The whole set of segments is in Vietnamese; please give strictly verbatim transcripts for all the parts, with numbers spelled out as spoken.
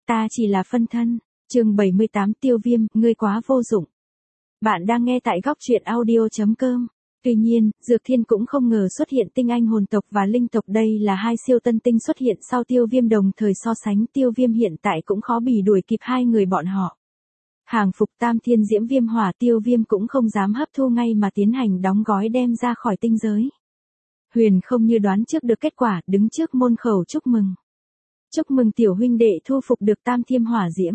ta chỉ là phân thân. Chương bảy mươi tám Tiêu Viêm, ngươi quá vô dụng. Bạn đang nghe tại góc truyện audio chấm com. Tuy nhiên, Dược Thiên cũng không ngờ xuất hiện tinh anh hồn tộc và linh tộc, đây là hai siêu tân tinh xuất hiện sau Tiêu Viêm, đồng thời so sánh Tiêu Viêm hiện tại cũng khó bì đuổi kịp hai người bọn họ. Hàng phục tam thiên diễm viêm hỏa, Tiêu Viêm cũng không dám hấp thu ngay mà tiến hành đóng gói đem ra khỏi tinh giới. Huyền không như đoán trước được kết quả, đứng trước môn khẩu chúc mừng. Chúc mừng tiểu huynh đệ thu phục được tam thiên hỏa diễm.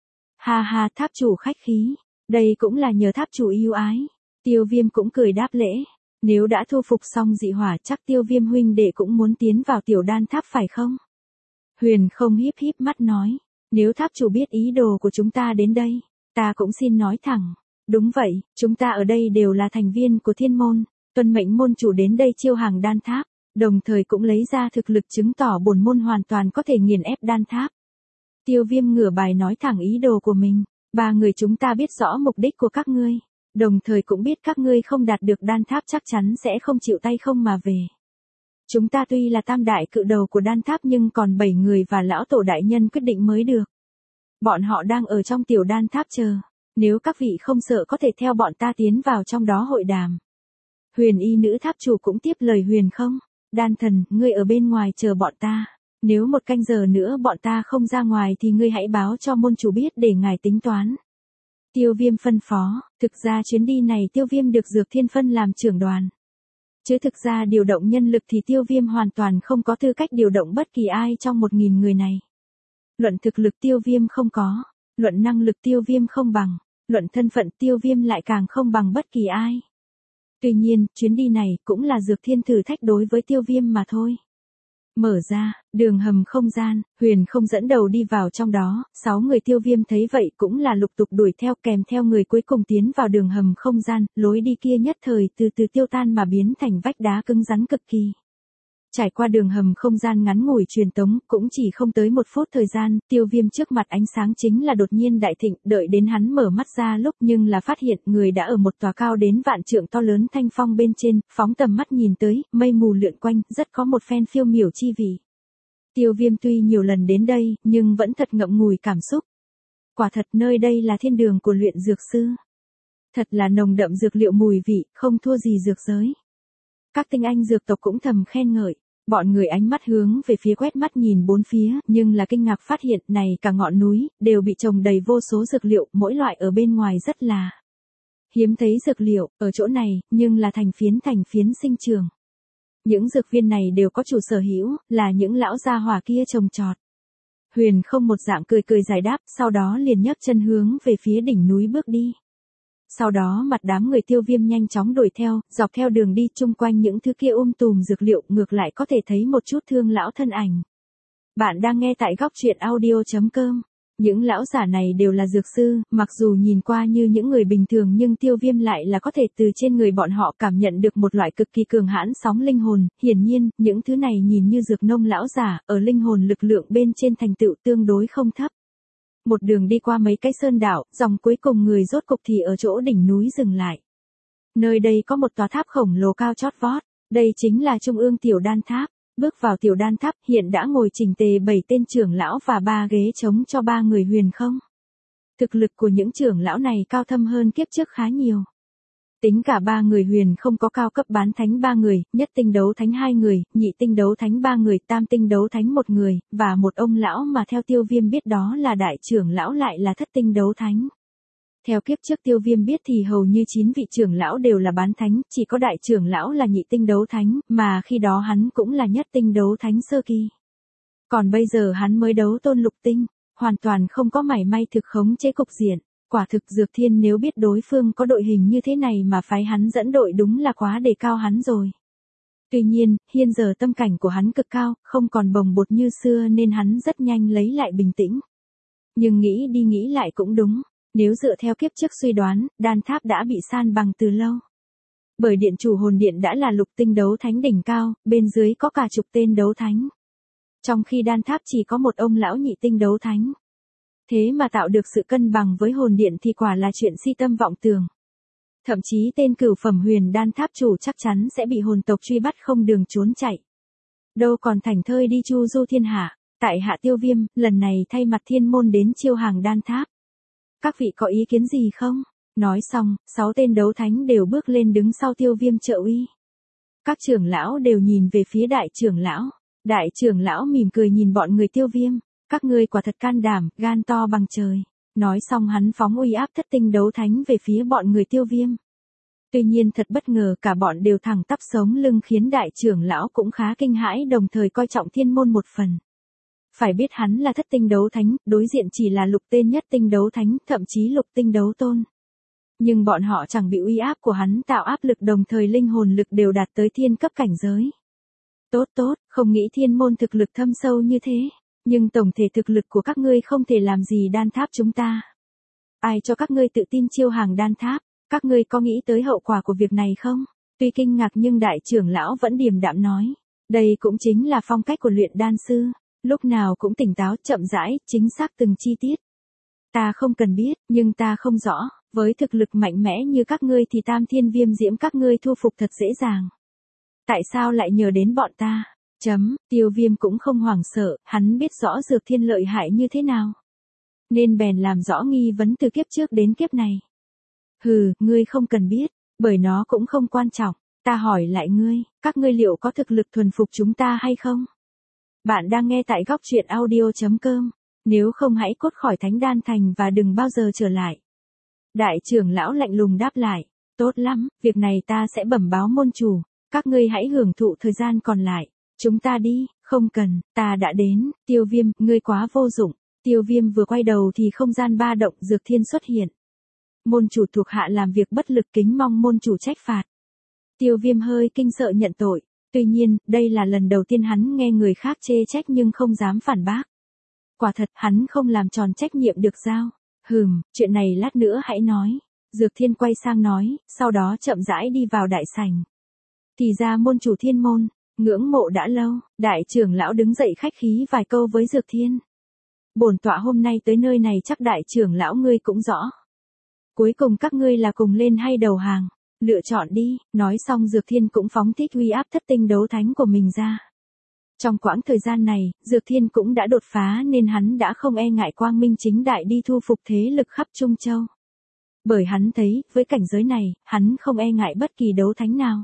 Ha ha, tháp chủ khách khí, đây cũng là nhờ tháp chủ yêu ái. Tiêu Viêm cũng cười đáp lễ. Nếu đã thu phục xong dị hỏa, chắc Tiêu Viêm huynh đệ cũng muốn tiến vào tiểu đan tháp phải không? Huyền không híp híp mắt nói. Nếu tháp chủ biết ý đồ của chúng ta đến đây, ta cũng xin nói thẳng. Đúng vậy, chúng ta ở đây đều là thành viên của thiên môn, tuân mệnh môn chủ đến đây chiêu hàng đan tháp, đồng thời cũng lấy ra thực lực chứng tỏ bổn môn hoàn toàn có thể nghiền ép đan tháp. Tiêu Viêm ngửa bài nói thẳng ý đồ của mình. Ba người chúng ta biết rõ mục đích của các ngươi, đồng thời cũng biết các ngươi không đạt được đan tháp chắc chắn sẽ không chịu tay không mà về. Chúng ta tuy là tam đại cự đầu của đan tháp nhưng còn bảy người và lão tổ đại nhân quyết định mới được. Bọn họ đang ở trong tiểu đan tháp chờ, nếu các vị không sợ có thể theo bọn ta tiến vào trong đó hội đàm. Huyền y nữ tháp chủ cũng tiếp lời Huyền không. Đan thần, ngươi ở bên ngoài chờ bọn ta. Nếu một canh giờ nữa bọn ta không ra ngoài thì ngươi hãy báo cho môn chủ biết để ngài tính toán. Tiêu Viêm phân phó. Thực ra chuyến đi này Tiêu Viêm được Dược Thiên phân làm trưởng đoàn. Chứ thực ra điều động nhân lực thì Tiêu Viêm hoàn toàn không có tư cách điều động bất kỳ ai trong một nghìn người này. Luận thực lực Tiêu Viêm không có, luận năng lực Tiêu Viêm không bằng, luận thân phận Tiêu Viêm lại càng không bằng bất kỳ ai. Tuy nhiên, chuyến đi này cũng là Dược Thiên thử thách đối với Tiêu Viêm mà thôi. Mở ra, đường hầm không gian, Huyền không dẫn đầu đi vào trong đó, sáu người Tiêu Viêm thấy vậy cũng là lục tục đuổi theo, kèm theo người cuối cùng tiến vào đường hầm không gian, lối đi kia nhất thời từ từ tiêu tan mà biến thành vách đá cứng rắn cực kỳ. Trải qua đường hầm không gian ngắn ngủi truyền tống, cũng chỉ không tới một phút thời gian, Tiêu Viêm trước mặt ánh sáng chính là đột nhiên đại thịnh, đợi đến hắn mở mắt ra lúc nhưng là phát hiện người đã ở một tòa cao đến vạn trượng to lớn thanh phong bên trên, phóng tầm mắt nhìn tới, mây mù lượn quanh, rất có một phen phiêu miểu chi vị. Tiêu Viêm tuy nhiều lần đến đây, nhưng vẫn thật ngậm ngùi cảm xúc. Quả thật nơi đây là thiên đường của luyện dược sư. Thật là nồng đậm dược liệu mùi vị, không thua gì dược giới. Các tinh anh dược tộc cũng thầm khen ngợi, bọn người ánh mắt hướng về phía quét mắt nhìn bốn phía, nhưng là kinh ngạc phát hiện này cả ngọn núi, đều bị trồng đầy vô số dược liệu, mỗi loại ở bên ngoài rất là hiếm thấy dược liệu, ở chỗ này, nhưng là thành phiến thành phiến sinh trường. Những dược viên này đều có chủ sở hữu, là những lão gia hỏa kia trồng trọt. Huyền không một dạng cười cười giải đáp, sau đó liền nhấc chân hướng về phía đỉnh núi bước đi. Sau đó mặt đám người Tiêu Viêm nhanh chóng đuổi theo, dọc theo đường đi chung quanh những thứ kia um tùm dược liệu, ngược lại có thể thấy một chút thương lão thân ảnh. Bạn đang nghe tại góc truyện audio chấm com. Những lão giả này đều là dược sư, mặc dù nhìn qua như những người bình thường nhưng Tiêu Viêm lại là có thể từ trên người bọn họ cảm nhận được một loại cực kỳ cường hãn sóng linh hồn. Hiển nhiên, những thứ này nhìn như dược nông lão giả, ở linh hồn lực lượng bên trên thành tựu tương đối không thấp. Một đường đi qua mấy cái sơn đảo, dòng cuối cùng người rốt cục thì ở chỗ đỉnh núi dừng lại. Nơi đây có một tòa tháp khổng lồ cao chót vót, đây chính là trung ương tiểu đan tháp. Bước vào tiểu đan tháp, hiện đã ngồi chỉnh tề bảy tên trưởng lão và ba ghế trống cho ba người Huyền không. Thực lực của những trưởng lão này cao thâm hơn kiếp trước khá nhiều. Tính cả ba người Huyền không có cao cấp bán thánh ba người, nhất tinh đấu thánh hai người, nhị tinh đấu thánh ba người, tam tinh đấu thánh một người, và một ông lão mà theo Tiêu Viêm biết đó là đại trưởng lão lại là thất tinh đấu thánh. Theo kiếp trước Tiêu Viêm biết thì hầu như chín vị trưởng lão đều là bán thánh, chỉ có đại trưởng lão là nhị tinh đấu thánh, mà khi đó hắn cũng là nhất tinh đấu thánh sơ kỳ. Còn bây giờ hắn mới đấu tôn lục tinh, hoàn toàn không có mảy may thực khống chế cục diện. Quả thực Dược Thiên nếu biết đối phương có đội hình như thế này mà phái hắn dẫn đội đúng là quá đề cao hắn rồi. Tuy nhiên, hiện giờ tâm cảnh của hắn cực cao, không còn bồng bột như xưa nên hắn rất nhanh lấy lại bình tĩnh. Nhưng nghĩ đi nghĩ lại cũng đúng, nếu dựa theo kiếp trước suy đoán, đan tháp đã bị san bằng từ lâu. Bởi điện chủ hồn điện đã là lục tinh đấu thánh đỉnh cao, bên dưới có cả chục tên đấu thánh. Trong khi đan tháp chỉ có một ông lão nhị tinh đấu thánh. Thế mà tạo được sự cân bằng với hồn điện thì quả là chuyện si tâm vọng tưởng. Thậm chí tên cửu phẩm huyền đan tháp chủ chắc chắn sẽ bị hồn tộc truy bắt không đường trốn chạy. Đâu còn thảnh thơi đi chu du thiên hạ. Tại hạ Tiêu Viêm, lần này thay mặt thiên môn đến chiêu hàng đan tháp. Các vị có ý kiến gì không? Nói xong, sáu tên đấu thánh đều bước lên đứng sau Tiêu Viêm trợ uy. Các trưởng lão đều nhìn về phía đại trưởng lão. Đại trưởng lão mỉm cười nhìn bọn người Tiêu Viêm. Các ngươi quả thật can đảm, gan to bằng trời. Nói xong hắn phóng uy áp thất tinh đấu thánh về phía bọn người Tiêu Viêm. Tuy nhiên thật bất ngờ cả bọn đều thẳng tắp sống lưng khiến đại trưởng lão cũng khá kinh hãi đồng thời coi trọng thiên môn một phần. Phải biết hắn là thất tinh đấu thánh, đối diện chỉ là lục tên nhất tinh đấu thánh, thậm chí lục tinh đấu tôn. Nhưng bọn họ chẳng bị uy áp của hắn tạo áp lực đồng thời linh hồn lực đều đạt tới thiên cấp cảnh giới. Tốt tốt, không nghĩ thiên môn thực lực thâm sâu như thế, nhưng tổng thể thực lực của các ngươi không thể làm gì đan tháp chúng ta. Ai cho các ngươi tự tin chiêu hàng đan tháp, các ngươi có nghĩ tới hậu quả của việc này không? Tuy kinh ngạc nhưng đại trưởng lão vẫn điềm đạm nói, đây cũng chính là phong cách của luyện đan sư, lúc nào cũng tỉnh táo, chậm rãi, chính xác từng chi tiết. Ta không cần biết, nhưng ta không rõ, với thực lực mạnh mẽ như các ngươi thì tam thiên viêm diễm các ngươi thu phục thật dễ dàng. Tại sao lại nhờ đến bọn ta? Chấm, Tiêu Viêm cũng không hoảng sợ, hắn biết rõ Dược Thiên lợi hại như thế nào. Nên bèn làm rõ nghi vấn từ kiếp trước đến kiếp này. Hừ, ngươi không cần biết, bởi nó cũng không quan trọng, ta hỏi lại ngươi, các ngươi liệu có thực lực thuần phục chúng ta hay không? Bạn đang nghe tại góc truyện audio chấm com, nếu không hãy cốt khỏi Thánh Đan Thành và đừng bao giờ trở lại. Đại trưởng lão lạnh lùng đáp lại, tốt lắm, việc này ta sẽ bẩm báo môn chủ, các ngươi hãy hưởng thụ thời gian còn lại, chúng ta đi, không cần, ta đã đến, Tiêu Viêm, ngươi quá vô dụng. Tiêu Viêm vừa quay đầu thì không gian ba động Dược Thiên xuất hiện. Môn chủ thuộc hạ làm việc bất lực kính mong môn chủ trách phạt. Tiêu Viêm hơi kinh sợ nhận tội, tuy nhiên, đây là lần đầu tiên hắn nghe người khác chê trách nhưng không dám phản bác. Quả thật hắn không làm tròn trách nhiệm được giao. Hừm, chuyện này lát nữa hãy nói. Dược Thiên quay sang nói, sau đó chậm rãi đi vào đại sảnh. Thì ra môn chủ thiên môn, ngưỡng mộ đã lâu, đại trưởng lão đứng dậy khách khí vài câu với Dược Thiên. Bổn tọa hôm nay tới nơi này chắc đại trưởng lão ngươi cũng rõ. Cuối cùng các ngươi là cùng lên hay đầu hàng, lựa chọn đi, nói xong Dược Thiên cũng phóng thích uy áp thất tinh đấu thánh của mình ra. Trong quãng thời gian này, Dược Thiên cũng đã đột phá nên hắn đã không e ngại quang minh chính đại đi thu phục thế lực khắp Trung Châu. Bởi hắn thấy, với cảnh giới này, hắn không e ngại bất kỳ đấu thánh nào.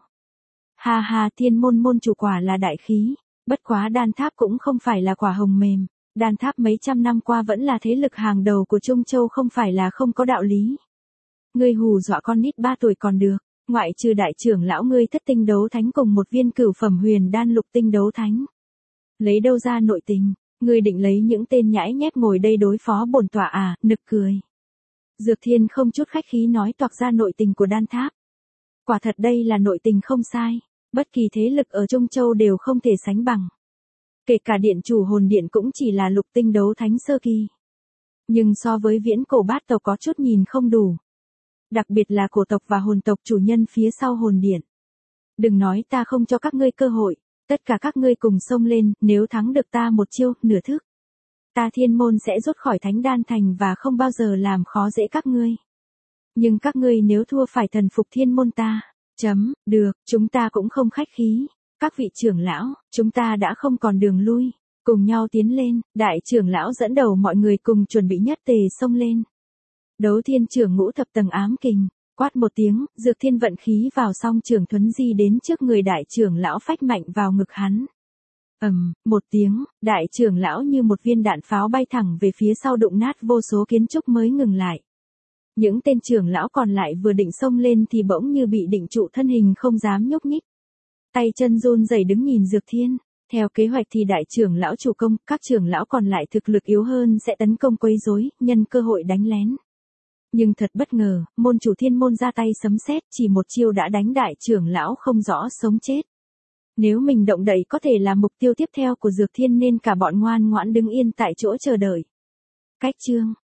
Ha ha, thiên môn môn chủ quả là đại khí, bất quá đan tháp cũng không phải là quả hồng mềm. Đan tháp mấy trăm năm qua vẫn là thế lực hàng đầu của Trung Châu không phải là không có đạo lý. Ngươi hù dọa con nít ba tuổi còn được, ngoại trừ đại trưởng lão ngươi thất tinh đấu thánh cùng một viên cửu phẩm huyền đan lục tinh đấu thánh. Lấy đâu ra nội tình, ngươi định lấy những tên nhãi nhép ngồi đây đối phó bổn tọa à, nực cười. Dược Thiên không chút khách khí nói toạc ra nội tình của đan tháp. Quả thật đây là nội tình không sai, bất kỳ thế lực ở Trung Châu đều không thể sánh bằng. Kể cả điện chủ hồn điện cũng chỉ là lục tinh đấu thánh sơ kỳ. Nhưng so với viễn cổ bát tộc có chút nhìn không đủ. Đặc biệt là cổ tộc và hồn tộc chủ nhân phía sau hồn điện. Đừng nói ta không cho các ngươi cơ hội, tất cả các ngươi cùng xông lên, nếu thắng được ta một chiêu, nửa thức. Ta thiên môn sẽ rút khỏi Thánh Đan Thành và không bao giờ làm khó dễ các ngươi. Nhưng các ngươi nếu thua phải thần phục thiên môn ta. Chấm, được, chúng ta cũng không khách khí. Các vị trưởng lão, chúng ta đã không còn đường lui, cùng nhau tiến lên, đại trưởng lão dẫn đầu mọi người cùng chuẩn bị nhất tề xông lên. Đấu thiên trưởng ngũ thập tầng ám kình, quát một tiếng, Dược Thiên vận khí vào song trưởng thuấn di đến trước người đại trưởng lão phách mạnh vào ngực hắn. Ầm, một tiếng, đại trưởng lão như một viên đạn pháo bay thẳng về phía sau đụng nát vô số kiến trúc mới ngừng lại. Những tên trưởng lão còn lại vừa định xông lên thì bỗng như bị định trụ thân hình không dám nhúc nhích. Tay chân run rẩy đứng nhìn Dược Thiên, theo kế hoạch thì đại trưởng lão chủ công, các trưởng lão còn lại thực lực yếu hơn sẽ tấn công quấy rối, nhân cơ hội đánh lén. Nhưng thật bất ngờ, môn chủ thiên môn ra tay sấm sét, chỉ một chiêu đã đánh đại trưởng lão không rõ sống chết. Nếu mình động đậy có thể là mục tiêu tiếp theo của Dược Thiên nên cả bọn ngoan ngoãn đứng yên tại chỗ chờ đợi. Cách chương,